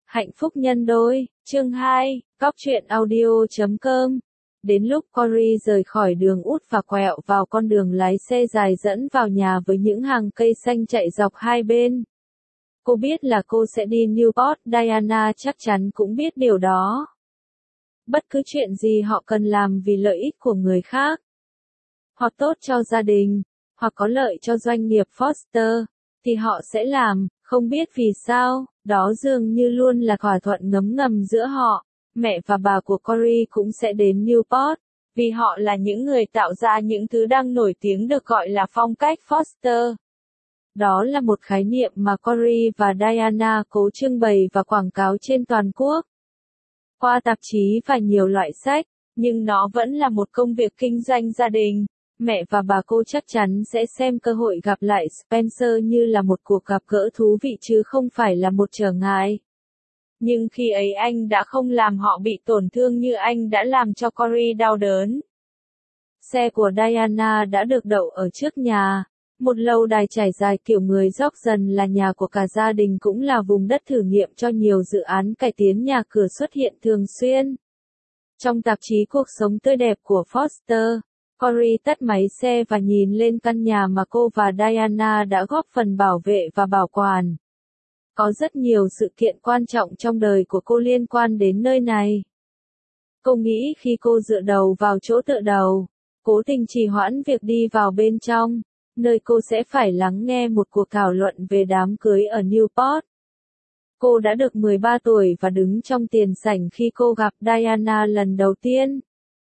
Hạnh phúc nhân đôi, chương 2, Góc truyện audio.com. Đến lúc Cory rời khỏi đường út và quẹo vào con đường lái xe dài dẫn vào nhà với những hàng cây xanh chạy dọc hai bên. Cô biết là cô sẽ đi Newport, Diana chắc chắn cũng biết điều đó. Bất cứ chuyện gì họ cần làm vì lợi ích của người khác, hoặc tốt cho gia đình, hoặc có lợi cho doanh nghiệp Foster, thì họ sẽ làm, không biết vì sao, đó dường như luôn là thỏa thuận ngấm ngầm giữa họ. Mẹ và bà của Cory cũng sẽ đến Newport, vì họ là những người tạo ra những thứ đang nổi tiếng được gọi là phong cách Foster. Đó là một khái niệm mà Cory và Diana cố trưng bày và quảng cáo trên toàn quốc, qua tạp chí và nhiều loại sách, nhưng nó vẫn là một công việc kinh doanh gia đình. Mẹ và bà cô chắc chắn sẽ xem cơ hội gặp lại Spencer như là một cuộc gặp gỡ thú vị chứ không phải là một trở ngại. Nhưng khi ấy anh đã không làm họ bị tổn thương như anh đã làm cho Cory đau đớn. Xe của Diana đã được đậu ở trước nhà. Một lâu đài trải dài kiểu người dốc dần là nhà của cả gia đình, cũng là vùng đất thử nghiệm cho nhiều dự án cải tiến nhà cửa xuất hiện thường xuyên. Trong tạp chí Cuộc sống tươi đẹp của Foster, Cory tắt máy xe và nhìn lên căn nhà mà cô và Diana đã góp phần bảo vệ và bảo quản. Có rất nhiều sự kiện quan trọng trong đời của cô liên quan đến nơi này. Cô nghĩ khi cô dựa đầu vào chỗ tựa đầu, cố tình trì hoãn việc đi vào bên trong, nơi cô sẽ phải lắng nghe một cuộc thảo luận về đám cưới ở Newport. Cô đã được 13 tuổi và đứng trong tiền sảnh khi cô gặp Diana lần đầu tiên.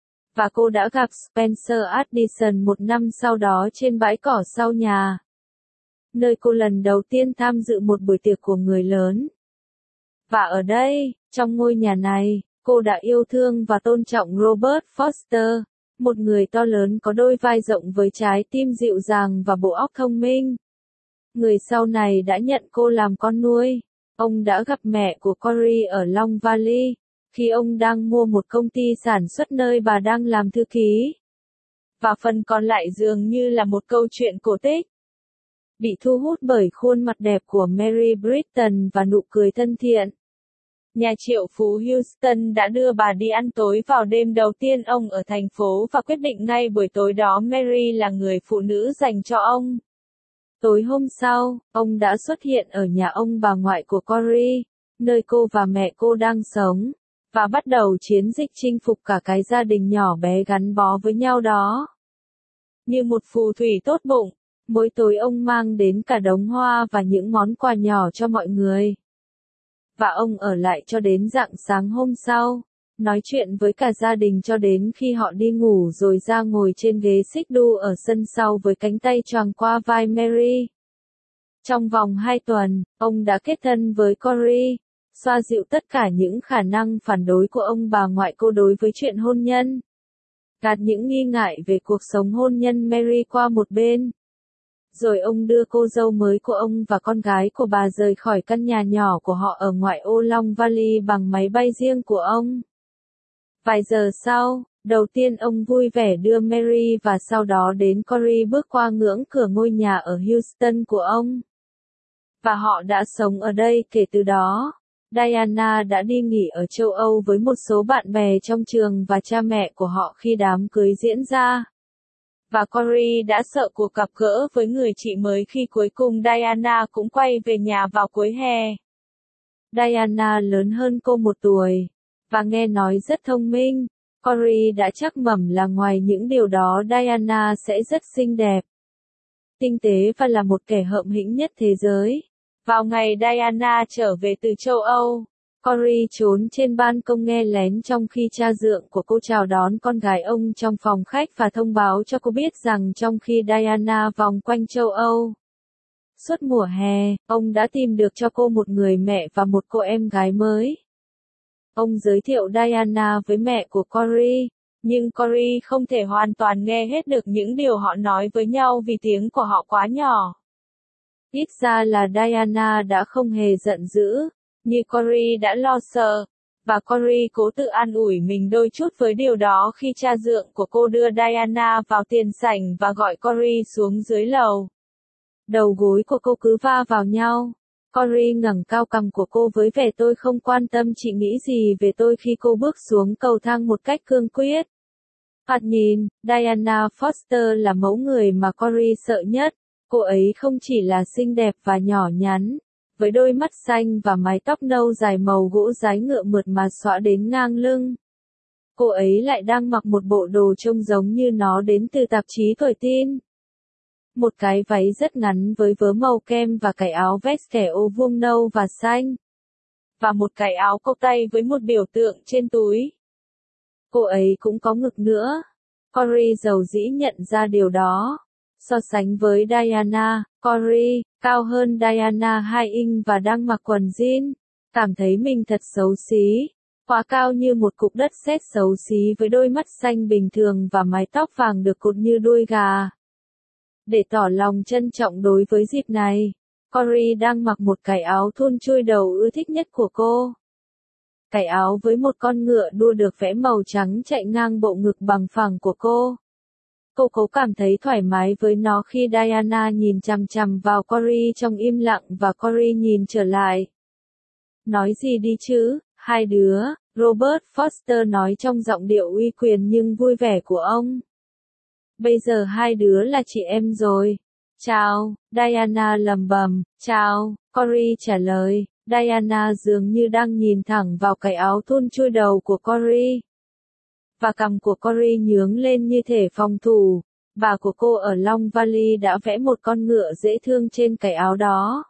Và cô đã gặp Spencer Addison một năm sau đó trên bãi cỏ sau nhà, nơi cô lần đầu tiên tham dự một buổi tiệc của người lớn. Và ở đây, trong ngôi nhà này, cô đã yêu thương và tôn trọng Robert Foster, một người to lớn có đôi vai rộng với trái tim dịu dàng và bộ óc thông minh. Người sau này đã nhận cô làm con nuôi. Ông đã gặp mẹ của Cory ở Long Valley, khi ông đang mua một công ty sản xuất nơi bà đang làm thư ký. Và phần còn lại dường như là một câu chuyện cổ tích. Bị thu hút bởi khuôn mặt đẹp của Mary Britton và nụ cười thân thiện, nhà triệu phú Houston đã đưa bà đi ăn tối vào đêm đầu tiên ông ở thành phố và quyết định ngay buổi tối đó Mary là người phụ nữ dành cho ông. Tối hôm sau, ông đã xuất hiện ở nhà ông bà ngoại của Cory, nơi cô và mẹ cô đang sống, và bắt đầu chiến dịch chinh phục cả cái gia đình nhỏ bé gắn bó với nhau đó. Như một phù thủy tốt bụng, mỗi tối ông mang đến cả đống hoa và những món quà nhỏ cho mọi người. Và ông ở lại cho đến rạng sáng hôm sau, nói chuyện với cả gia đình cho đến khi họ đi ngủ rồi ra ngồi trên ghế xích đu ở sân sau với cánh tay choàng qua vai Mary. Trong vòng 2 tuần, ông đã kết thân với Cory, xoa dịu tất cả những khả năng phản đối của ông bà ngoại cô đối với chuyện hôn nhân. Gạt những nghi ngại về cuộc sống hôn nhân Mary qua một bên. Rồi ông đưa cô dâu mới của ông và con gái của bà rời khỏi căn nhà nhỏ của họ ở ngoại ô Long Valley bằng máy bay riêng của ông. Vài giờ sau, đầu tiên ông vui vẻ đưa Mary và sau đó đến Cory bước qua ngưỡng cửa ngôi nhà ở Houston của ông. Và họ đã sống ở đây kể từ đó. Diana đã đi nghỉ ở châu Âu với một số bạn bè trong trường và cha mẹ của họ khi đám cưới diễn ra. Và Cory đã sợ cuộc gặp gỡ với người chị mới khi cuối cùng Diana cũng quay về nhà vào cuối hè. Diana lớn hơn cô 1 tuổi, và nghe nói rất thông minh. Cory đã chắc mẩm là ngoài những điều đó Diana sẽ rất xinh đẹp, tinh tế và là một kẻ hợm hĩnh nhất thế giới. Vào ngày Diana trở về từ châu Âu, Cory trốn trên ban công nghe lén trong khi cha dượng của cô chào đón con gái ông trong phòng khách và thông báo cho cô biết rằng trong khi Diana vòng quanh châu Âu suốt mùa hè, ông đã tìm được cho cô một người mẹ và một cô em gái mới. Ông giới thiệu Diana với mẹ của Cory, nhưng Cory không thể hoàn toàn nghe hết được những điều họ nói với nhau vì tiếng của họ quá nhỏ. Ít ra là Diana đã không hề giận dữ, như Cory đã lo sợ, và Cory cố tự an ủi mình đôi chút với điều đó khi cha dượng của cô đưa Diana vào tiền sảnh và gọi Cory xuống dưới lầu. Đầu gối của cô cứ va vào nhau, Cory ngẩng cao cằm của cô với vẻ tôi không quan tâm chị nghĩ gì về tôi khi cô bước xuống cầu thang một cách cương quyết. Thoạt nhìn, Diana Foster là mẫu người mà Cory sợ nhất. Cô ấy không chỉ là xinh đẹp và nhỏ nhắn, với đôi mắt xanh và mái tóc nâu dài màu gỗ dái ngựa mượt mà xõa đến ngang lưng. Cô ấy lại đang mặc một bộ đồ trông giống như nó đến từ tạp chí tuổi teen. Một cái váy rất ngắn với vớ màu kem và cái áo vest kẻ ô vuông nâu và xanh. Và một cái áo cộc tay với một biểu tượng trên túi. Cô ấy cũng có ngực nữa. Cory dầu dĩ nhận ra điều đó. So sánh với Diana, Cory cao hơn Diana 2 inch và đang mặc quần jean. Cảm thấy mình thật xấu xí. Quá cao như một cục đất sét xấu xí với đôi mắt xanh bình thường và mái tóc vàng được cột như đuôi gà. Để tỏ lòng trân trọng đối với dịp này, Cory đang mặc một cái áo thun chui đầu ưa thích nhất của cô. Cái áo với một con ngựa đua được vẽ màu trắng chạy ngang bộ ngực bằng phẳng của cô. Cô cố cảm thấy thoải mái với nó khi Diana nhìn chằm chằm vào Cory trong im lặng và Cory nhìn trở lại. Nói gì đi chứ, hai đứa, Robert Foster nói trong giọng điệu uy quyền nhưng vui vẻ của ông. Bây giờ hai đứa là chị em rồi. Chào, Diana lầm bầm, chào, Cory trả lời. Diana dường như đang nhìn thẳng vào cái áo thun chui đầu của Cory. Và cằm của Cory nhướng lên như thể phòng thủ. Bà của cô ở Long Valley đã vẽ một con ngựa dễ thương trên cái áo đó.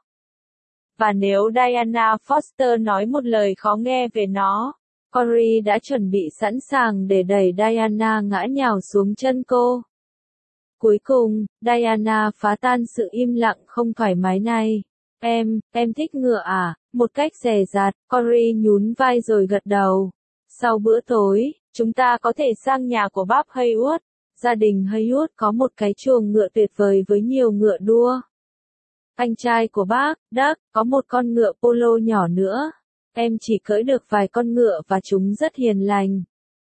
Và nếu Diana Foster nói một lời khó nghe về nó, Cory đã chuẩn bị sẵn sàng để đẩy Diana ngã nhào xuống chân cô. Cuối cùng, Diana phá tan sự im lặng không thoải mái này. Em thích ngựa à? Một cách dè dặt, Cory nhún vai rồi gật đầu. Sau bữa tối, chúng ta có thể sang nhà của bác Haywood. Gia đình Haywood có một cái chuồng ngựa tuyệt vời với nhiều ngựa đua. Anh trai của bác, Doug, có một con ngựa polo nhỏ nữa. Em chỉ cưỡi được vài con ngựa và chúng rất hiền lành.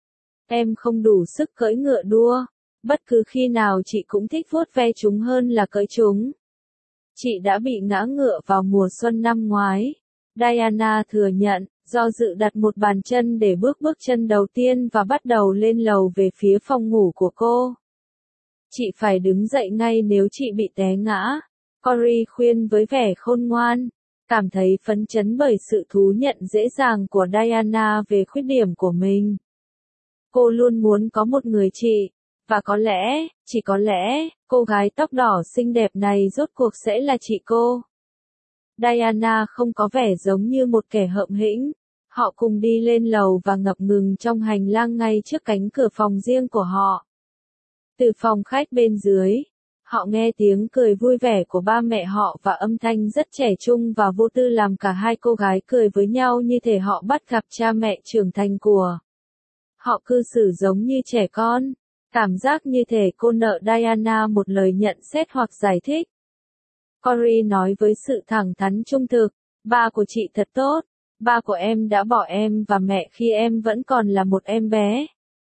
Em không đủ sức cưỡi ngựa đua. Bất cứ khi nào chị cũng thích vuốt ve chúng hơn là cưỡi chúng. Chị đã bị ngã ngựa vào mùa xuân năm ngoái. Diana thừa nhận, do dự đặt một bàn chân để bước chân đầu tiên và bắt đầu lên lầu về phía phòng ngủ của cô. Chị phải đứng dậy ngay nếu chị bị té ngã. Cory khuyên với vẻ khôn ngoan, cảm thấy phấn chấn bởi sự thú nhận dễ dàng của Diana về khuyết điểm của mình. Cô luôn muốn có một người chị. Và có lẽ, chỉ có lẽ, cô gái tóc đỏ xinh đẹp này rốt cuộc sẽ là chị cô. Diana không có vẻ giống như một kẻ hợm hĩnh. Họ cùng đi lên lầu và ngập ngừng trong hành lang ngay trước cánh cửa phòng riêng của họ. Từ phòng khách bên dưới, họ nghe tiếng cười vui vẻ của ba mẹ họ và âm thanh rất trẻ trung và vô tư làm cả hai cô gái cười với nhau như thể họ bắt gặp cha mẹ trưởng thành của. Họ cư xử giống như trẻ con. Cảm giác như thể cô nợ Diana một lời nhận xét hoặc giải thích. Cory nói với sự thẳng thắn trung thực, ba của chị thật tốt, ba của em đã bỏ em và mẹ khi em vẫn còn là một em bé.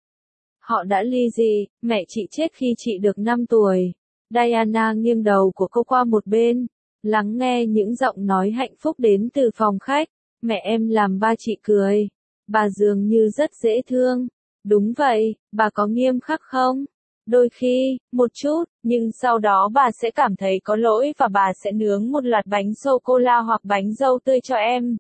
Họ đã ly dị, mẹ chị chết khi chị được 5 tuổi. Diana nghiêng đầu của cô qua một bên, lắng nghe những giọng nói hạnh phúc đến từ phòng khách. Mẹ em làm ba chị cười. Bà dường như rất dễ thương. Đúng vậy, bà có nghiêm khắc không? Đôi khi, một chút, nhưng sau đó bà sẽ cảm thấy có lỗi và bà sẽ nướng một loạt bánh sô-cô-la hoặc bánh dâu tươi cho em.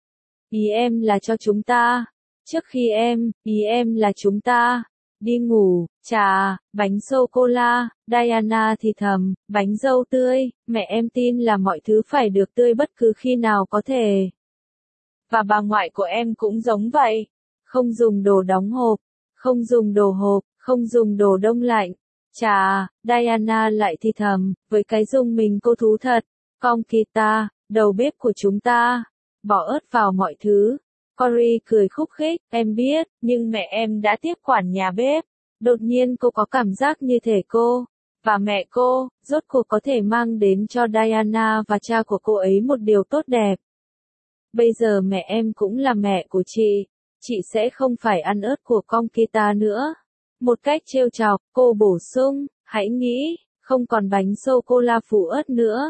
Ý em là cho chúng ta. Trước khi ý em là chúng ta. Đi ngủ, trà, bánh sô-cô-la, Diana thì thầm, bánh dâu tươi, mẹ em tin là mọi thứ phải được tươi bất cứ khi nào có thể. Và bà ngoại của em cũng giống vậy. Không dùng đồ đóng hộp. Không dùng đồ hộp, không dùng đồ đông lạnh. Chà, Diana lại thì thầm, với cái dung mình cô thú thật. Conchita, đầu bếp của chúng ta. Bỏ ớt vào mọi thứ. Cory cười khúc khích, em biết, nhưng mẹ em đã tiếp quản nhà bếp. Đột nhiên cô có cảm giác như thể cô, và mẹ cô, rốt cuộc có thể mang đến cho Diana và cha của cô ấy một điều tốt đẹp. Bây giờ mẹ em cũng là mẹ của chị. Chị sẽ không phải ăn ớt của Conchita nữa. Một cách trêu chọc, cô bổ sung, hãy nghĩ, không còn bánh sô-cô-la phủ ớt nữa.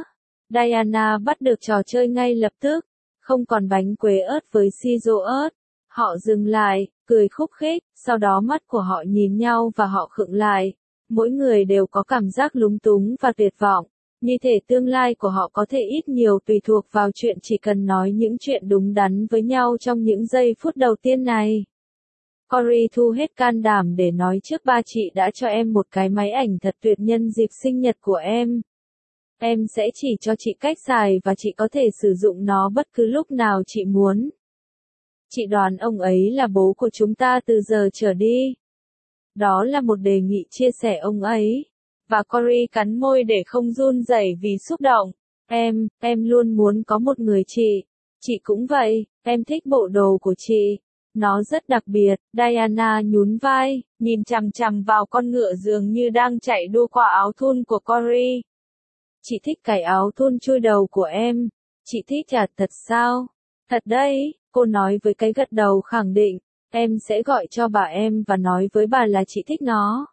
Diana bắt được trò chơi ngay lập tức, không còn bánh quế ớt với siro ớt. Họ dừng lại, cười khúc khích, sau đó mắt của họ nhìn nhau và họ khựng lại. Mỗi người đều có cảm giác lúng túng và tuyệt vọng. Như thể tương lai của họ có thể ít nhiều tùy thuộc vào chuyện chỉ cần nói những chuyện đúng đắn với nhau trong những giây phút đầu tiên này. Corey thu hết can đảm để nói trước ba chị đã cho em một cái máy ảnh thật tuyệt nhân dịp sinh nhật của em. Em sẽ chỉ cho chị cách xài và chị có thể sử dụng nó bất cứ lúc nào chị muốn. Chị đoán ông ấy là bố của chúng ta từ giờ trở đi. Đó là một đề nghị chia sẻ ông ấy. Và Corey cắn môi để không run rẩy vì xúc động. Em luôn muốn có một người chị. Chị cũng vậy, em thích bộ đồ của chị. Nó rất đặc biệt. Diana nhún vai, nhìn chằm chằm vào con ngựa dường như đang chạy đua qua áo thun của Corey. Chị thích cái áo thun chui đầu của em. Chị thích à, thật sao? Thật đấy, cô nói với cái gật đầu khẳng định. Em sẽ gọi cho bà em và nói với bà là chị thích nó.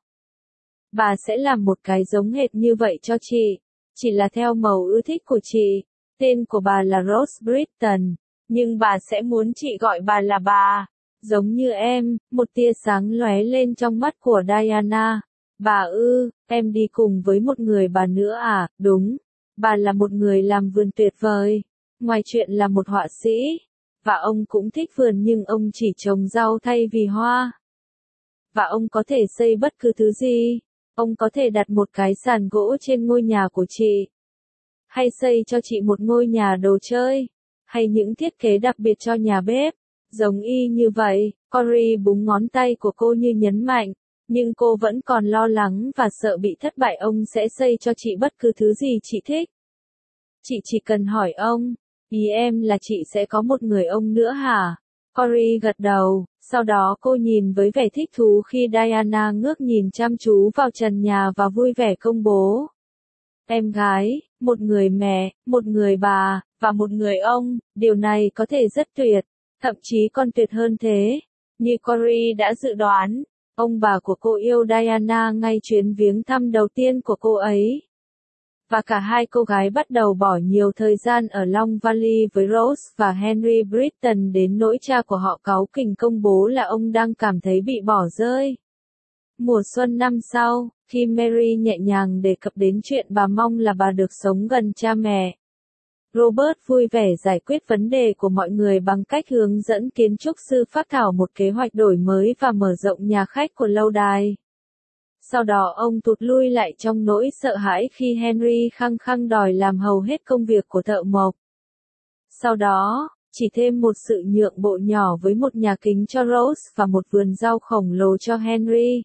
Bà sẽ làm một cái giống hệt như vậy cho chị. Chỉ là theo màu ưa thích của chị. Tên của bà là Rose Britton. Nhưng bà sẽ muốn chị gọi bà là bà. Giống như em, một tia sáng lóe lên trong mắt của Diana. Bà ư, em đi cùng với một người bà nữa à? Đúng. Bà là một người làm vườn tuyệt vời. Ngoài chuyện là một họa sĩ. Và ông cũng thích vườn nhưng ông chỉ trồng rau thay vì hoa. Và ông có thể xây bất cứ thứ gì. Ông có thể đặt một cái sàn gỗ trên ngôi nhà của chị. Hay xây cho chị một ngôi nhà đồ chơi. Hay những thiết kế đặc biệt cho nhà bếp. Giống y như vậy, Corey búng ngón tay của cô như nhấn mạnh. Nhưng cô vẫn còn lo lắng và sợ bị thất bại. Ông sẽ xây cho chị bất cứ thứ gì chị thích. Chị chỉ cần hỏi ông. Ý em là chị sẽ có một người ông nữa hả? Corey gật đầu, sau đó cô nhìn với vẻ thích thú khi Diana ngước nhìn chăm chú vào trần nhà và vui vẻ công bố. Em gái, một người mẹ, một người bà, và một người ông, điều này có thể rất tuyệt, thậm chí còn tuyệt hơn thế. Như Corey đã dự đoán, ông bà của cô yêu Diana ngay chuyến viếng thăm đầu tiên của cô ấy. Và cả hai cô gái bắt đầu bỏ nhiều thời gian ở Long Valley với Rose và Henry Britton đến nỗi cha của họ cáu kỉnh công bố là ông đang cảm thấy bị bỏ rơi. Mùa xuân năm sau, khi Mary nhẹ nhàng đề cập đến chuyện bà mong là bà được sống gần cha mẹ, Robert vui vẻ giải quyết vấn đề của mọi người bằng cách hướng dẫn kiến trúc sư phác thảo một kế hoạch đổi mới và mở rộng nhà khách của lâu đài. Sau đó ông tụt lui lại trong nỗi sợ hãi khi Henry khăng khăng đòi làm hầu hết công việc của thợ mộc. Sau đó, chỉ thêm một sự nhượng bộ nhỏ với một nhà kính cho Rose và một vườn rau khổng lồ cho Henry.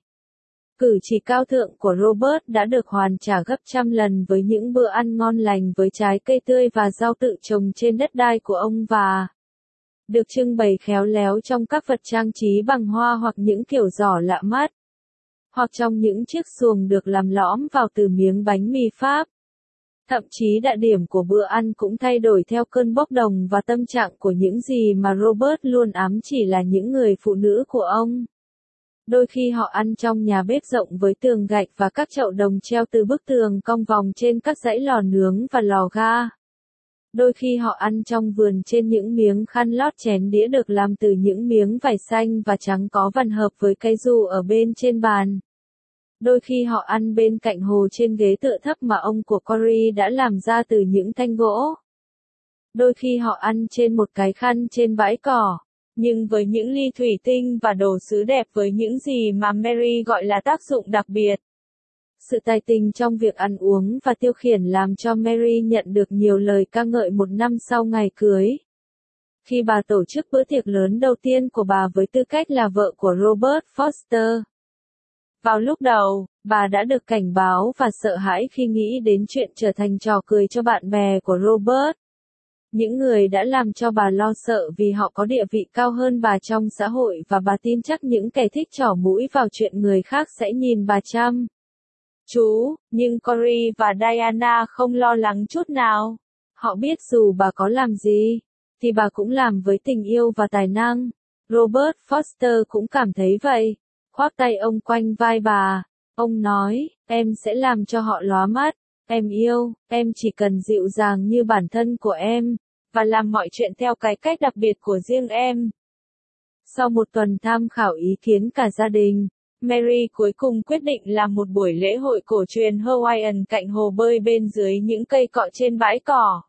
Cử chỉ cao thượng của Robert đã được hoàn trả gấp trăm lần với những bữa ăn ngon lành với trái cây tươi và rau tự trồng trên đất đai của ông và được trưng bày khéo léo trong các vật trang trí bằng hoa hoặc những kiểu giỏ lạ mắt. Hoặc trong những chiếc xuồng được làm lõm vào từ miếng bánh mì Pháp. Thậm chí địa điểm của bữa ăn cũng thay đổi theo cơn bốc đồng và tâm trạng của những gì mà Robert luôn ám chỉ là những người phụ nữ của ông. Đôi khi họ ăn trong nhà bếp rộng với tường gạch và các chậu đồng treo từ bức tường cong vòng trên các dãy lò nướng và lò ga. Đôi khi họ ăn trong vườn trên những miếng khăn lót chén đĩa được làm từ những miếng vải xanh và trắng có vằn hợp với cây dù ở bên trên bàn. Đôi khi họ ăn bên cạnh hồ trên ghế tựa thấp mà ông của Corey đã làm ra từ những thanh gỗ. Đôi khi họ ăn trên một cái khăn trên bãi cỏ, nhưng với những ly thủy tinh và đồ sứ đẹp với những gì mà Mary gọi là tác dụng đặc biệt. Sự tài tình trong việc ăn uống và tiêu khiển làm cho Mary nhận được nhiều lời ca ngợi một năm sau ngày cưới. Khi bà tổ chức bữa tiệc lớn đầu tiên của bà với tư cách là vợ của Robert Foster. Vào lúc đầu, bà đã được cảnh báo và sợ hãi khi nghĩ đến chuyện trở thành trò cười cho bạn bè của Robert. Những người đã làm cho bà lo sợ vì họ có địa vị cao hơn bà trong xã hội và bà tin chắc những kẻ thích trỏ mũi vào chuyện người khác sẽ nhìn bà chăm chú, nhưng Corey và Diana không lo lắng chút nào. Họ biết dù bà có làm gì, thì bà cũng làm với tình yêu và tài năng. Robert Foster cũng cảm thấy vậy. Khoác tay ông quanh vai bà, ông nói, em sẽ làm cho họ lóa mắt, Em yêu, em chỉ cần dịu dàng như bản thân của em, và làm mọi chuyện theo cái cách đặc biệt của riêng em. Sau một tuần tham khảo ý kiến cả gia đình, Mary cuối cùng quyết định làm một buổi lễ hội cổ truyền Hawaiian cạnh hồ bơi bên dưới những cây cọ trên bãi cỏ.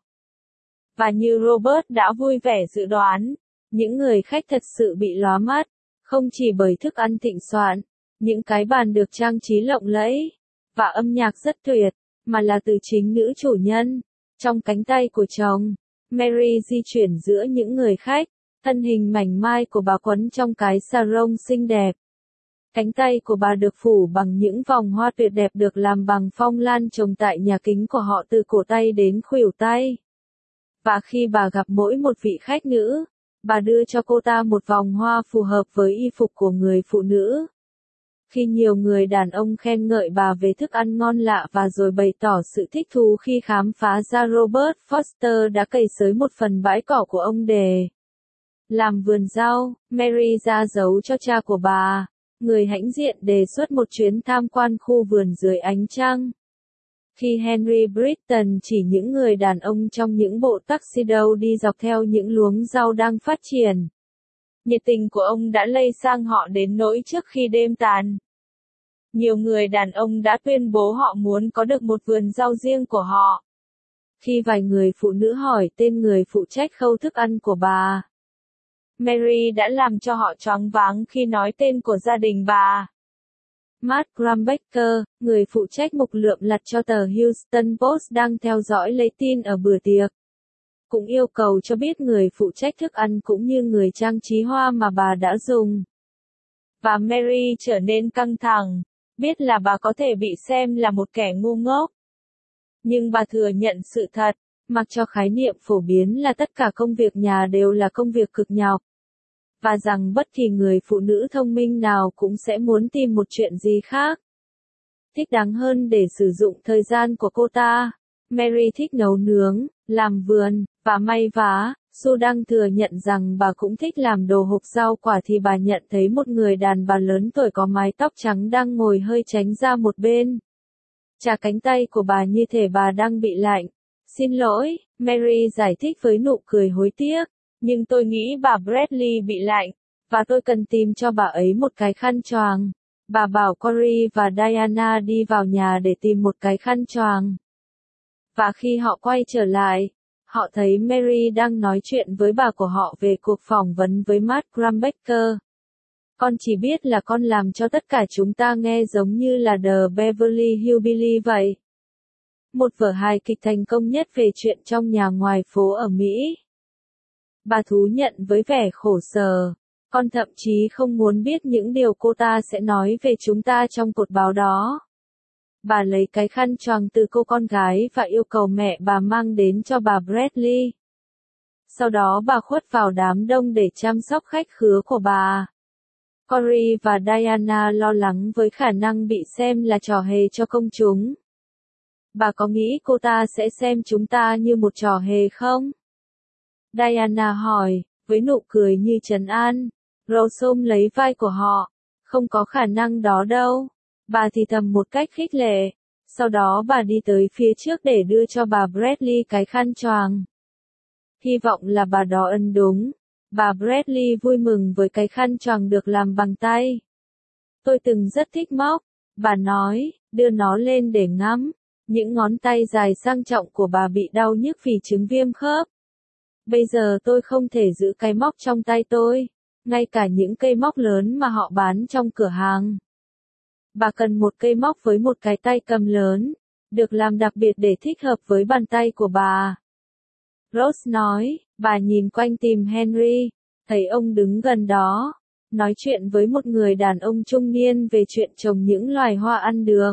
Và như Robert đã vui vẻ dự đoán, những người khách thật sự bị lóa mắt, không chỉ bởi thức ăn thịnh soạn, những cái bàn được trang trí lộng lẫy, và âm nhạc rất tuyệt, mà là từ chính nữ chủ nhân. Trong cánh tay của chồng, Mary di chuyển giữa những người khách, thân hình mảnh mai của bà quấn trong cái sarong xinh đẹp. Cánh tay của bà được phủ bằng những vòng hoa tuyệt đẹp được làm bằng phong lan trồng tại nhà kính của họ từ cổ tay đến khuỷu tay. Và khi bà gặp mỗi một vị khách nữ, bà đưa cho cô ta một vòng hoa phù hợp với y phục của người phụ nữ. Khi nhiều người đàn ông khen ngợi bà về thức ăn ngon lạ và rồi bày tỏ sự thích thú khi khám phá ra Robert Foster đã cày xới một phần bãi cỏ của ông để làm vườn rau, Mary ra dấu cho cha của bà, người hãnh diện đề xuất một chuyến tham quan khu vườn dưới ánh trăng. Khi Henry Britton chỉ những người đàn ông trong những bộ tuxedo đi dọc theo những luống rau đang phát triển, nhiệt tình của ông đã lây sang họ đến nỗi trước khi đêm tàn, nhiều người đàn ông đã tuyên bố họ muốn có được một vườn rau riêng của họ. Khi vài người phụ nữ hỏi tên người phụ trách khâu thức ăn của bà, Mary đã làm cho họ choáng váng khi nói tên của gia đình bà. Matt Grumbacher, người phụ trách mục lượm lặt cho tờ Houston Post đang theo dõi lấy tin ở bữa tiệc, cũng yêu cầu cho biết người phụ trách thức ăn cũng như người trang trí hoa mà bà đã dùng. Và Mary trở nên căng thẳng, biết là bà có thể bị xem là một kẻ ngu ngốc. Nhưng bà thừa nhận sự thật, mặc cho khái niệm phổ biến là tất cả công việc nhà đều là công việc cực nhọc. Và rằng bất kỳ người phụ nữ thông minh nào cũng sẽ muốn tìm một chuyện gì khác thích đáng hơn để sử dụng thời gian của cô ta. Mary thích nấu nướng, làm vườn, và may vá. Sue đang thừa nhận rằng bà cũng thích làm đồ hộp rau quả thì bà nhận thấy một người đàn bà lớn tuổi có mái tóc trắng đang ngồi hơi tránh ra một bên. Chà cánh tay của bà như thể bà đang bị lạnh. Xin lỗi, Mary giải thích với nụ cười hối tiếc. Nhưng tôi nghĩ bà Bradley bị lạnh, và tôi cần tìm cho bà ấy một cái khăn choàng. Bà bảo Corey và Diana đi vào nhà để tìm một cái khăn choàng. Và khi họ quay trở lại, họ thấy Mary đang nói chuyện với bà của họ về cuộc phỏng vấn với Matt Grumbacher. Con chỉ biết là con làm cho tất cả chúng ta nghe giống như là The Beverly Hillbillies vậy. Một vở hài kịch thành công nhất về chuyện trong nhà ngoài phố ở Mỹ. Bà thú nhận với vẻ khổ sở. Con thậm chí không muốn biết những điều cô ta sẽ nói về chúng ta trong cột báo đó. Bà lấy cái khăn choàng từ cô con gái và yêu cầu mẹ bà mang đến cho bà Bradley. Sau đó bà khuất vào đám đông để chăm sóc khách khứa của bà. Corey và Diana lo lắng với khả năng bị xem là trò hề cho công chúng. Bà có nghĩ cô ta sẽ xem chúng ta như một trò hề không? Diana hỏi, với nụ cười như trấn an. Rose ôm lấy vai của họ. Không có khả năng đó đâu. Bà thì thầm một cách khích lệ. Sau đó bà đi tới phía trước để đưa cho bà Bradley cái khăn choàng. Hy vọng là bà đó ân đúng. Bà Bradley vui mừng với cái khăn choàng được làm bằng tay. Tôi từng rất thích móc. Bà nói, đưa nó lên để ngắm. Những ngón tay dài sang trọng của bà bị đau nhức vì chứng viêm khớp. Bây giờ tôi không thể giữ cái móc trong tay tôi, ngay cả những cây móc lớn mà họ bán trong cửa hàng. Bà cần một cây móc với một cái tay cầm lớn, được làm đặc biệt để thích hợp với bàn tay của bà. Rose nói, bà nhìn quanh tìm Henry, thấy ông đứng gần đó, nói chuyện với một người đàn ông trung niên về chuyện trồng những loài hoa ăn được.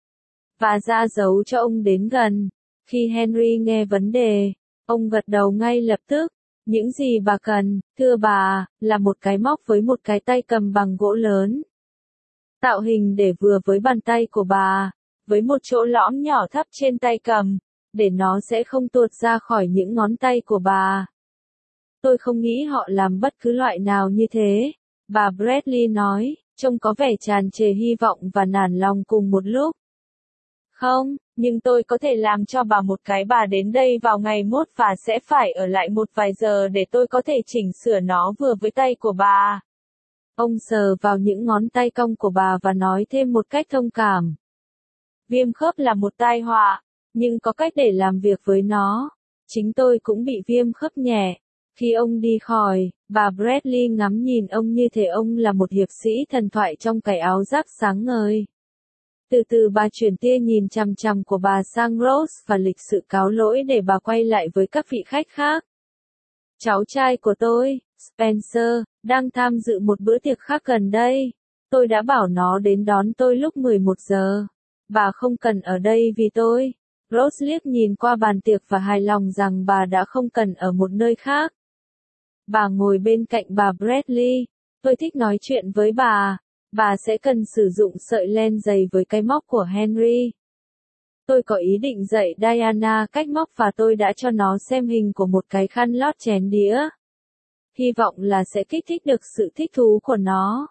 Và ra dấu cho ông đến gần. Khi Henry nghe vấn đề, ông gật đầu ngay lập tức. Những gì bà cần, thưa bà, là một cái móc với một cái tay cầm bằng gỗ lớn. Tạo hình để vừa với bàn tay của bà, với một chỗ lõm nhỏ thấp trên tay cầm, để nó sẽ không tuột ra khỏi những ngón tay của bà. Tôi không nghĩ họ làm bất cứ loại nào như thế, bà Bradley nói, trông có vẻ tràn trề hy vọng và nản lòng cùng một lúc. Không, nhưng tôi có thể làm cho bà một cái. Bà đến đây vào ngày mốt và sẽ phải ở lại một vài giờ để tôi có thể chỉnh sửa nó vừa với tay của bà. Ông sờ vào những ngón tay cong của bà và nói thêm một cách thông cảm. Viêm khớp là một tai họa, nhưng có cách để làm việc với nó. Chính tôi cũng bị viêm khớp nhẹ. Khi ông đi khỏi, bà Bradley ngắm nhìn ông như thể ông là một hiệp sĩ thần thoại trong cái áo giáp sáng ngời. Từ từ bà chuyển tia nhìn chằm chằm của bà sang Rose và lịch sự cáo lỗi để bà quay lại với các vị khách khác. Cháu trai của tôi, Spencer, đang tham dự một bữa tiệc khác gần đây. Tôi đã bảo nó đến đón tôi lúc 11 giờ. Bà không cần ở đây vì tôi. Rose liếc nhìn qua bàn tiệc và hài lòng rằng bà đã không cần ở một nơi khác. Bà ngồi bên cạnh bà Bradley. Tôi thích nói chuyện với bà. Bà sẽ cần sử dụng sợi len dày với cái móc của Henry. Tôi có ý định dạy Diana cách móc và tôi đã cho nó xem hình của một cái khăn lót chén đĩa. Hy vọng là sẽ kích thích được sự thích thú của nó.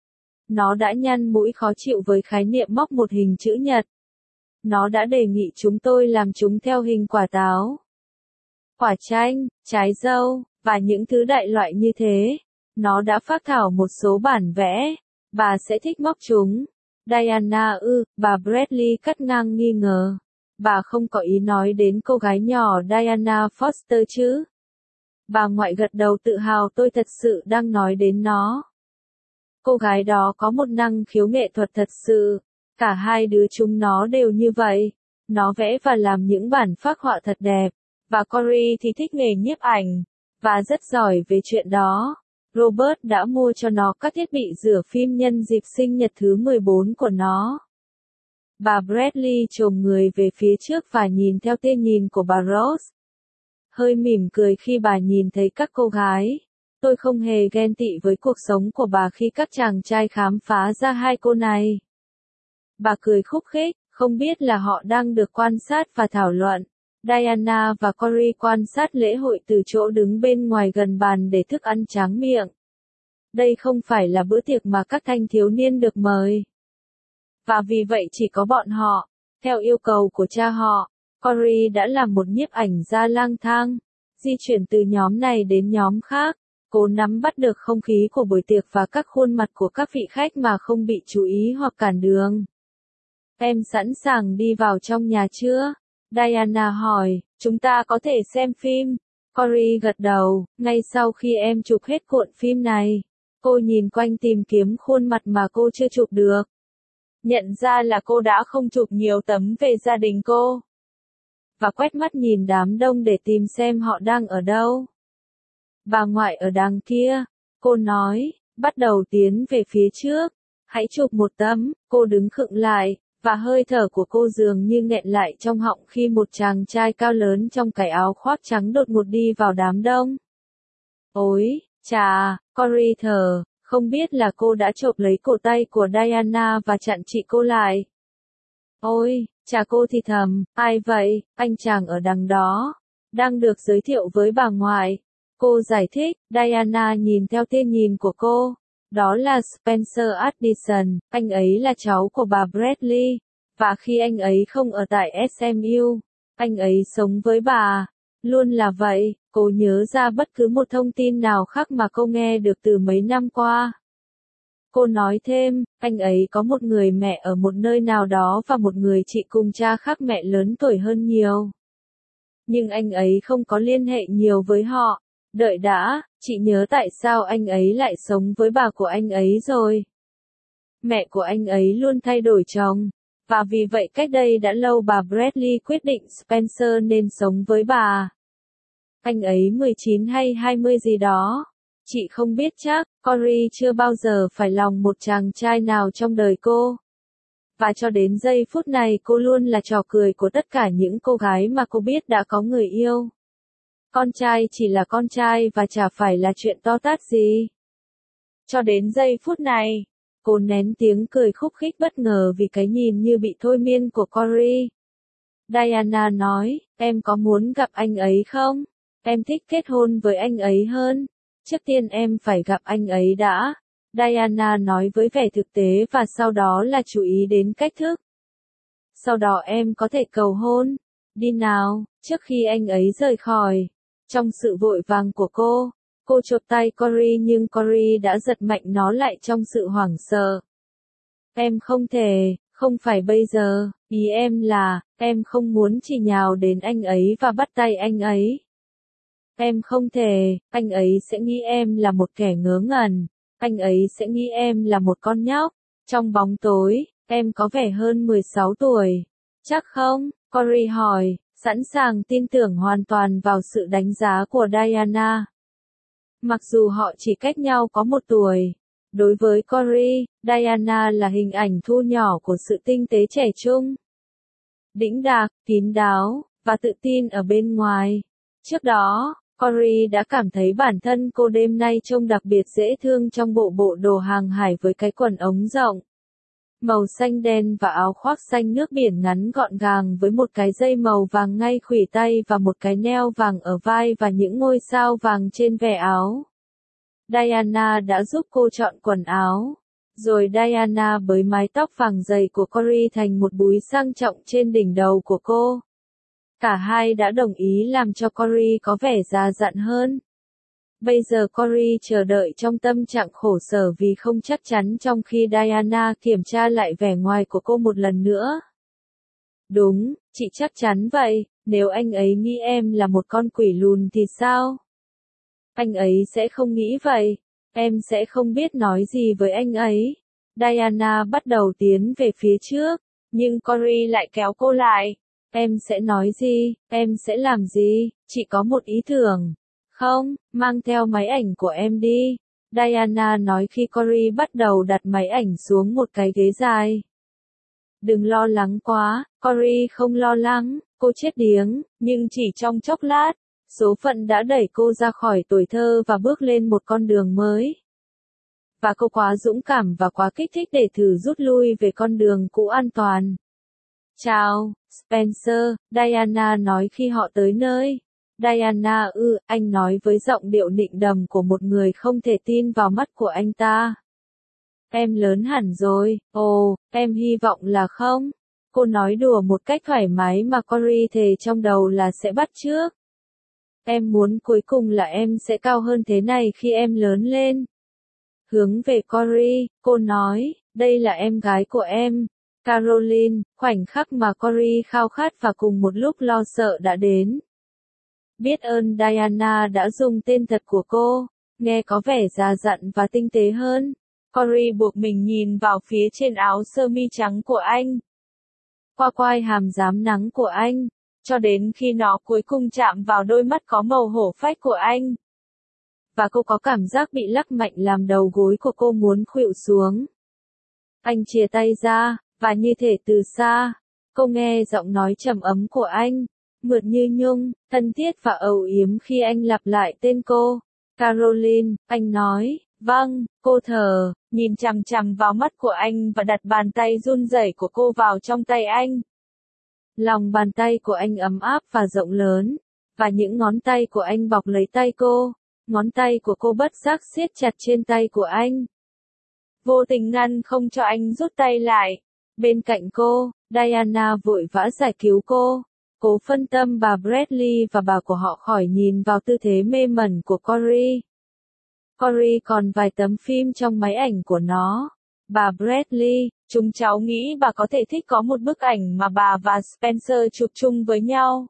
Nó đã nhăn mũi khó chịu với khái niệm móc một hình chữ nhật. Nó đã đề nghị chúng tôi làm chúng theo hình quả táo, quả chanh, trái dâu, và những thứ đại loại như thế. Nó đã phác thảo một số bản vẽ. Bà sẽ thích móc chúng. Diana bà Bradley cắt ngang nghi ngờ. Bà không có ý nói đến cô gái nhỏ Diana Foster chứ? Bà ngoại gật đầu tự hào. Tôi thật sự đang nói đến nó. Cô gái đó có một năng khiếu nghệ thuật thật sự. Cả hai đứa chúng nó đều như vậy. Nó vẽ và làm những bản phác họa thật đẹp. Và Corey thì thích nghề nhiếp ảnh. Và rất giỏi về chuyện đó. Robert đã mua cho nó các thiết bị rửa phim nhân dịp sinh nhật thứ 14 của nó. Bà Bradley chồm người về phía trước và nhìn theo tia nhìn của bà Rose. Hơi mỉm cười khi bà nhìn thấy các cô gái. Tôi không hề ghen tị với cuộc sống của bà khi các chàng trai khám phá ra hai cô này. Bà cười khúc khích, không biết là họ đang được quan sát và thảo luận. Diana và Corey quan sát lễ hội từ chỗ đứng bên ngoài gần bàn để thức ăn tráng miệng. Đây không phải là bữa tiệc mà các thanh thiếu niên được mời. Và vì vậy chỉ có bọn họ. Theo yêu cầu của cha họ, Corey đã làm một nhiếp ảnh gia lang thang, di chuyển từ nhóm này đến nhóm khác, cố nắm bắt được không khí của buổi tiệc và các khuôn mặt của các vị khách mà không bị chú ý hoặc cản đường. Em sẵn sàng đi vào trong nhà chưa? Diana hỏi, chúng ta có thể xem phim. Corey gật đầu, ngay sau khi em chụp hết cuộn phim này. Cô nhìn quanh tìm kiếm khuôn mặt mà cô chưa chụp được. Nhận ra là cô đã không chụp nhiều tấm về gia đình cô. Và quét mắt nhìn đám đông để tìm xem họ đang ở đâu. Bà ngoại ở đằng kia. Cô nói, bắt đầu tiến về phía trước. Hãy chụp một tấm. Cô đứng khựng lại. Và hơi thở của cô dường như nghẹn lại trong họng khi một chàng trai cao lớn trong cái áo khoác trắng đột ngột đi vào đám đông. Ôi, chà, Corey thở, không biết là cô đã chộp lấy cổ tay của Diana và chặn chị cô lại. Ôi, chà cô thì thầm, ai vậy, anh chàng ở đằng đó, đang được giới thiệu với bà ngoại. Cô giải thích, Diana nhìn theo tia nhìn của cô. Đó là Spencer Addison, anh ấy là cháu của bà Bradley, và khi anh ấy không ở tại SMU, anh ấy sống với bà. Luôn là vậy, cô nhớ ra bất cứ một thông tin nào khác mà cô nghe được từ mấy năm qua. Cô nói thêm, anh ấy có một người mẹ ở một nơi nào đó và một người chị cùng cha khác mẹ lớn tuổi hơn nhiều. Nhưng anh ấy không có liên hệ nhiều với họ. Đợi đã, chị nhớ tại sao anh ấy lại sống với bà của anh ấy rồi. Mẹ của anh ấy luôn thay đổi chồng, và vì vậy cách đây đã lâu bà Bradley quyết định Spencer nên sống với bà. Anh ấy 19 hay 20 gì đó. Chị không biết chắc, Corey chưa bao giờ phải lòng một chàng trai nào trong đời cô. Và cho đến giây phút này cô luôn là trò cười của tất cả những cô gái mà cô biết đã có người yêu. Con trai chỉ là con trai và chả phải là chuyện to tát gì. Cho đến giây phút này, cô nén tiếng cười khúc khích bất ngờ vì cái nhìn như bị thôi miên của Corey. Diana nói, em có muốn gặp anh ấy không? Em thích kết hôn với anh ấy hơn. Trước tiên em phải gặp anh ấy đã. Diana nói với vẻ thực tế và sau đó là chú ý đến cách thức. Sau đó em có thể cầu hôn. Đi nào, trước khi anh ấy rời khỏi. Trong sự vội vàng của cô chộp tay Cory nhưng Cory đã giật mạnh nó lại trong sự hoảng sợ. Em không thể, không phải bây giờ, ý em là, em không muốn chỉ nhào đến anh ấy và bắt tay anh ấy. Em không thể, anh ấy sẽ nghĩ em là một kẻ ngớ ngẩn, anh ấy sẽ nghĩ em là một con nhóc. Trong bóng tối, em có vẻ hơn 16 tuổi. Chắc không? Cory hỏi, sẵn sàng tin tưởng hoàn toàn vào sự đánh giá của Diana. Mặc dù họ chỉ cách nhau có 1 tuổi. Đối với Cory, Diana là hình ảnh thu nhỏ của sự tinh tế trẻ trung. Đĩnh đạc, kín đáo, và tự tin ở bên ngoài. Trước đó, Cory đã cảm thấy bản thân cô đêm nay trông đặc biệt dễ thương trong bộ đồ hàng hải với cái quần ống rộng màu xanh đen và áo khoác xanh nước biển ngắn gọn gàng với một cái dây màu vàng ngay khuỷu tay và một cái neo vàng ở vai và những ngôi sao vàng trên vẻ áo. Diana đã giúp cô chọn quần áo. Rồi Diana bới mái tóc vàng dày của Cory thành một búi sang trọng trên đỉnh đầu của cô. Cả hai đã đồng ý làm cho Cory có vẻ già dặn hơn. Bây giờ Cory chờ đợi trong tâm trạng khổ sở vì không chắc chắn trong khi Diana kiểm tra lại vẻ ngoài của cô một lần nữa. Đúng, chị chắc chắn vậy, nếu anh ấy nghĩ em là một con quỷ lùn thì sao? Anh ấy sẽ không nghĩ vậy, em sẽ không biết nói gì với anh ấy. Diana bắt đầu tiến về phía trước, nhưng Cory lại kéo cô lại. Em sẽ nói gì, em sẽ làm gì, chị có một ý tưởng. Không, mang theo máy ảnh của em đi. Diana nói khi Cory bắt đầu đặt máy ảnh xuống một cái ghế dài. Đừng lo lắng quá, Cory không lo lắng, cô chết điếng, nhưng chỉ trong chốc lát, số phận đã đẩy cô ra khỏi tuổi thơ và bước lên một con đường mới. Và cô quá dũng cảm và quá kích thích để thử rút lui về con đường cũ an toàn. Chào, Spencer, Diana nói khi họ tới nơi. Diana anh nói với giọng điệu nịnh đầm của một người không thể tin vào mắt của anh ta. Em lớn hẳn rồi, ồ, em hy vọng là không. Cô nói đùa một cách thoải mái mà Cory thề trong đầu là sẽ bắt chước. Em muốn cuối cùng là em sẽ cao hơn thế này khi em lớn lên. Hướng về Cory, cô nói, đây là em gái của em. Caroline, khoảnh khắc mà Cory khao khát và cùng một lúc lo sợ đã đến. Biết ơn Diana đã dùng tên thật của cô, nghe có vẻ già dặn và tinh tế hơn. Cory buộc mình nhìn vào phía trên áo sơ mi trắng của anh. Qua quai hàm rám nắng của anh, cho đến khi nó cuối cùng chạm vào đôi mắt có màu hổ phách của anh. Và cô có cảm giác bị lắc mạnh làm đầu gối của cô muốn khuỵu xuống. Anh chìa tay ra, và như thể từ xa, cô nghe giọng nói trầm ấm của anh, mượt như nhung, thân thiết và âu yếm khi anh lặp lại tên cô. Caroline, anh nói, vâng, cô thở, nhìn chằm chằm vào mắt của anh và đặt bàn tay run rẩy của cô vào trong tay anh. Lòng bàn tay của anh ấm áp và rộng lớn, và những ngón tay của anh bọc lấy tay cô, ngón tay của cô bất giác siết chặt trên tay của anh. Vô tình ngăn không cho anh rút tay lại. Bên cạnh cô, Diana vội vã giải cứu cô. Cố phân tâm bà Bradley và bà của họ khỏi nhìn vào tư thế mê mẩn của Cory. Cory còn vài tấm phim trong máy ảnh của nó. Bà Bradley, chúng cháu nghĩ bà có thể thích có một bức ảnh mà bà và Spencer chụp chung với nhau.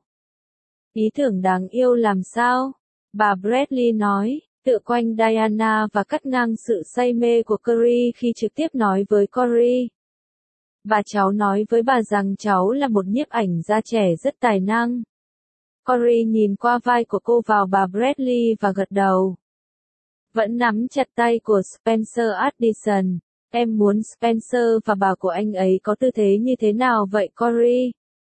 Ý tưởng đáng yêu làm sao? Bà Bradley nói, tựa quanh Diana và cắt ngang sự say mê của Cory khi trực tiếp nói với Cory. Bà cháu nói với bà rằng cháu là một nhiếp ảnh gia trẻ rất tài năng. Cory nhìn qua vai của cô vào bà Bradley và gật đầu. Vẫn nắm chặt tay của Spencer Addison. Em muốn Spencer và bà của anh ấy có tư thế như thế nào vậy Cory?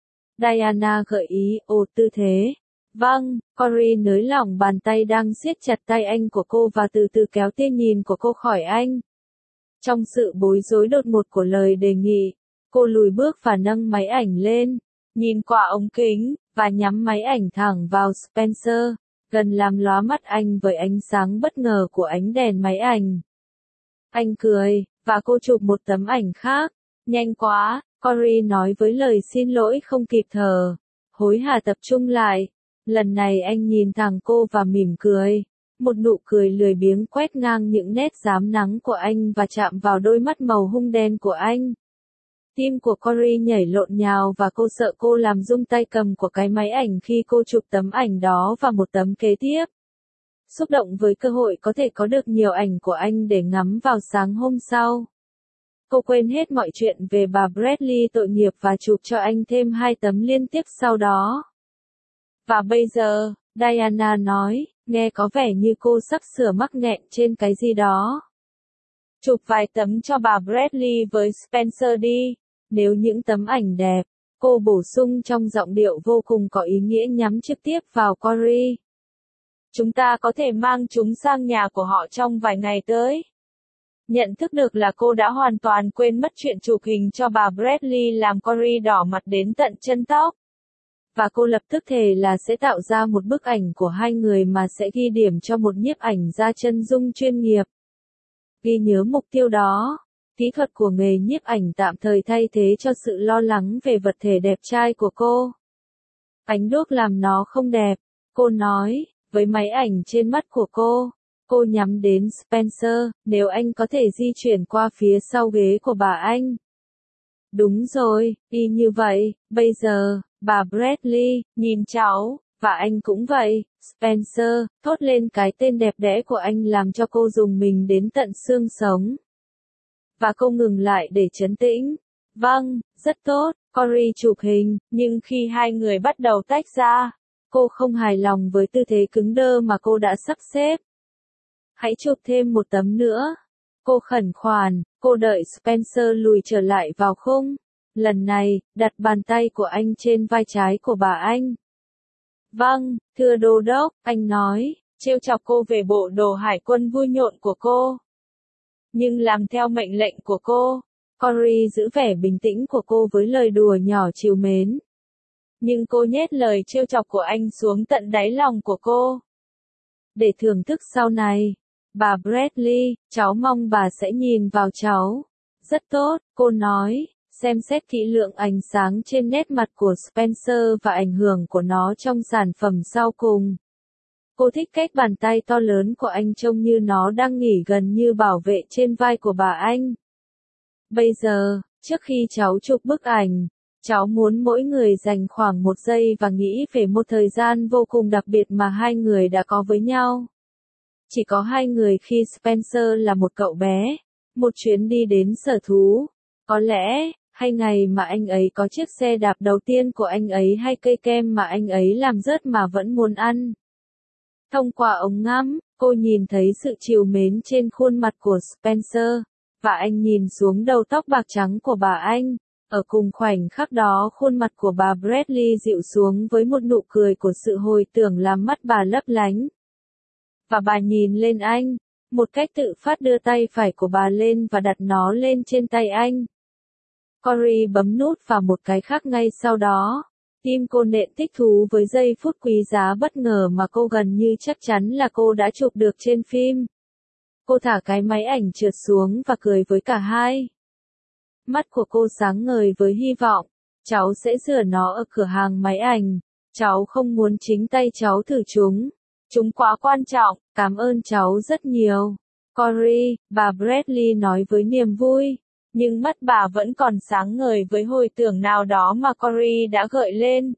Diana gợi ý, tư thế. Vâng, Cory nới lỏng bàn tay đang siết chặt tay anh của cô và từ từ kéo tia nhìn của cô khỏi anh. Trong sự bối rối đột ngột của lời đề nghị, cô lùi bước và nâng máy ảnh lên, nhìn qua ống kính, và nhắm máy ảnh thẳng vào Spencer, gần làm lóa mắt anh với ánh sáng bất ngờ của ánh đèn máy ảnh. Anh cười, và cô chụp một tấm ảnh khác. Nhanh quá, Cory nói với lời xin lỗi không kịp thở. Hối hả tập trung lại. Lần này anh nhìn thẳng cô và mỉm cười. Một nụ cười lười biếng quét ngang những nét rám nắng của anh và chạm vào đôi mắt màu hung đen của anh. Tim của Cory nhảy lộn nhào và cô sợ cô làm rung tay cầm của cái máy ảnh khi cô chụp tấm ảnh đó và một tấm kế tiếp. Xúc động với cơ hội có thể có được nhiều ảnh của anh để ngắm vào sáng hôm sau. Cô quên hết mọi chuyện về bà Bradley tội nghiệp và chụp cho anh thêm 2 tấm liên tiếp sau đó. Và bây giờ, Diana nói, nghe có vẻ như cô sắp sửa mắc nghẹn trên cái gì đó. Chụp vài tấm cho bà Bradley với Spencer đi, nếu những tấm ảnh đẹp, cô bổ sung trong giọng điệu vô cùng có ý nghĩa nhắm trực tiếp vào Cory. Chúng ta có thể mang chúng sang nhà của họ trong vài ngày tới. Nhận thức được là cô đã hoàn toàn quên mất chuyện chụp hình cho bà Bradley làm Cory đỏ mặt đến tận chân tóc. Và cô lập tức thề là sẽ tạo ra một bức ảnh của hai người mà sẽ ghi điểm cho một nhiếp ảnh gia chân dung chuyên nghiệp. Ghi nhớ mục tiêu đó, kỹ thuật của nghề nhiếp ảnh tạm thời thay thế cho sự lo lắng về vật thể đẹp trai của cô. Ánh đuốc làm nó không đẹp, cô nói, với máy ảnh trên mắt của cô nhắm đến Spencer, nếu anh có thể di chuyển qua phía sau ghế của bà anh. Đúng rồi, y như vậy, bây giờ, bà Bradley, nhìn cháu, và anh cũng vậy, Spencer, thốt lên cái tên đẹp đẽ của anh làm cho cô rùng mình đến tận xương sống. Và cô ngừng lại để trấn tĩnh. Vâng, rất tốt, Cory chụp hình, nhưng khi hai người bắt đầu tách ra, cô không hài lòng với tư thế cứng đơ mà cô đã sắp xếp. Hãy chụp thêm một tấm nữa. Cô khẩn khoản, cô đợi Spencer lùi trở lại vào khung. Lần này, đặt bàn tay của anh trên vai trái của bà anh. Vâng, thưa đô đốc, anh nói, trêu chọc cô về bộ đồ hải quân vui nhộn của cô. Nhưng làm theo mệnh lệnh của cô. Cory giữ vẻ bình tĩnh của cô với lời đùa nhỏ trìu mến. Nhưng cô nhét lời trêu chọc của anh xuống tận đáy lòng của cô. Để thưởng thức sau này. Bà Bradley, cháu mong bà sẽ nhìn vào cháu. Rất tốt, cô nói, xem xét kỹ lượng ánh sáng trên nét mặt của Spencer và ảnh hưởng của nó trong sản phẩm sau cùng. Cô thích cách bàn tay to lớn của anh trông như nó đang nghỉ gần như bảo vệ trên vai của bà anh. Bây giờ, trước khi cháu chụp bức ảnh, cháu muốn mỗi người dành khoảng 1 giây và nghĩ về một thời gian vô cùng đặc biệt mà hai người đã có với nhau. Chỉ có hai người khi Spencer là một cậu bé, một chuyến đi đến sở thú, có lẽ, hay ngày mà anh ấy có chiếc xe đạp đầu tiên của anh ấy hay cây kem mà anh ấy làm rớt mà vẫn muốn ăn. Thông qua ống ngắm, cô nhìn thấy sự trìu mến trên khuôn mặt của Spencer, và anh nhìn xuống đầu tóc bạc trắng của bà anh. Ở cùng khoảnh khắc đó khuôn mặt của bà Bradley dịu xuống với một nụ cười của sự hồi tưởng làm mắt bà lấp lánh. Và bà nhìn lên anh, một cách tự phát đưa tay phải của bà lên và đặt nó lên trên tay anh. Cory bấm nút vào một cái khác ngay sau đó. Tim cô nện thích thú với giây phút quý giá bất ngờ mà cô gần như chắc chắn là cô đã chụp được trên phim. Cô thả cái máy ảnh trượt xuống và cười với cả hai. Mắt của cô sáng ngời với hy vọng. Cháu sẽ rửa nó ở cửa hàng máy ảnh. Cháu không muốn chính tay cháu thử chúng. Chúng quá quan trọng, cảm ơn cháu rất nhiều. Cory, bà Bradley nói với niềm vui. Nhưng mắt bà vẫn còn sáng ngời với hồi tưởng nào đó mà Cory đã gợi lên.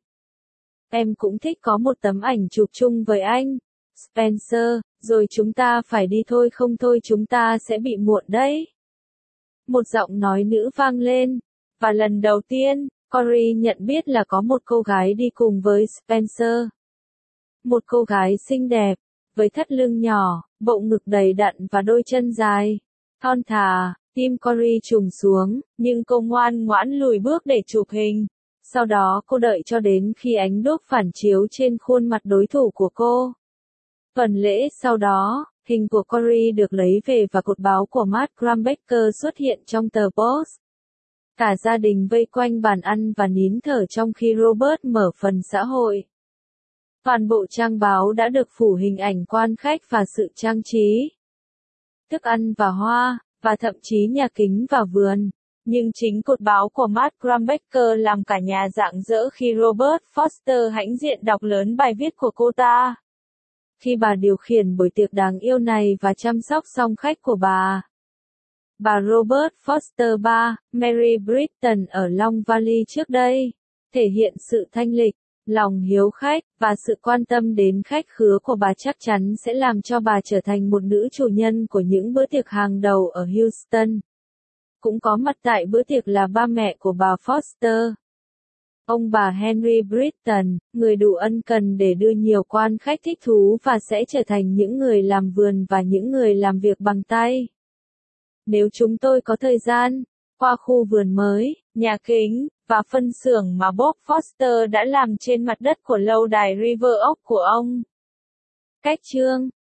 Em cũng thích có một tấm ảnh chụp chung với anh. Spencer, rồi chúng ta phải đi thôi không thôi chúng ta sẽ bị muộn đấy. Một giọng nói nữ vang lên. Và lần đầu tiên, Cory nhận biết là có một cô gái đi cùng với Spencer. Một cô gái xinh đẹp, với thắt lưng nhỏ, bộ ngực đầy đặn và đôi chân dài. Thon thả, tim Cory trùng xuống, nhưng cô ngoan ngoãn lùi bước để chụp hình. Sau đó cô đợi cho đến khi ánh đuốc phản chiếu trên khuôn mặt đối thủ của cô. Tuần lễ sau đó, hình của Cory được lấy về và cột báo của Matt Graham-Becker xuất hiện trong tờ Post. Cả gia đình vây quanh bàn ăn và nín thở trong khi Robert mở phần xã hội. Toàn bộ trang báo đã được phủ hình ảnh quan khách và sự trang trí. Thức ăn và hoa, và thậm chí nhà kính và vườn. Nhưng chính cột báo của Matt Graham-Becker làm cả nhà rạng rỡ khi Robert Foster hãnh diện đọc lớn bài viết của cô ta. Khi bà điều khiển buổi tiệc đáng yêu này và chăm sóc song khách của bà Robert Foster ba, Mary Britton ở Long Valley trước đây, thể hiện sự thanh lịch, lòng hiếu khách, và sự quan tâm đến khách khứa của bà chắc chắn sẽ làm cho bà trở thành một nữ chủ nhân của những bữa tiệc hàng đầu ở Houston. Cũng có mặt tại bữa tiệc là ba mẹ của bà Foster. Ông bà Henry Britton, người đủ ân cần để đưa nhiều quan khách thích thú và sẽ trở thành những người làm vườn và những người làm việc bằng tay. Nếu chúng tôi có thời gian, qua khu vườn mới, nhà kính, và phân xưởng mà Bob Foster đã làm trên mặt đất của lâu đài River Oaks của ông. Cách chương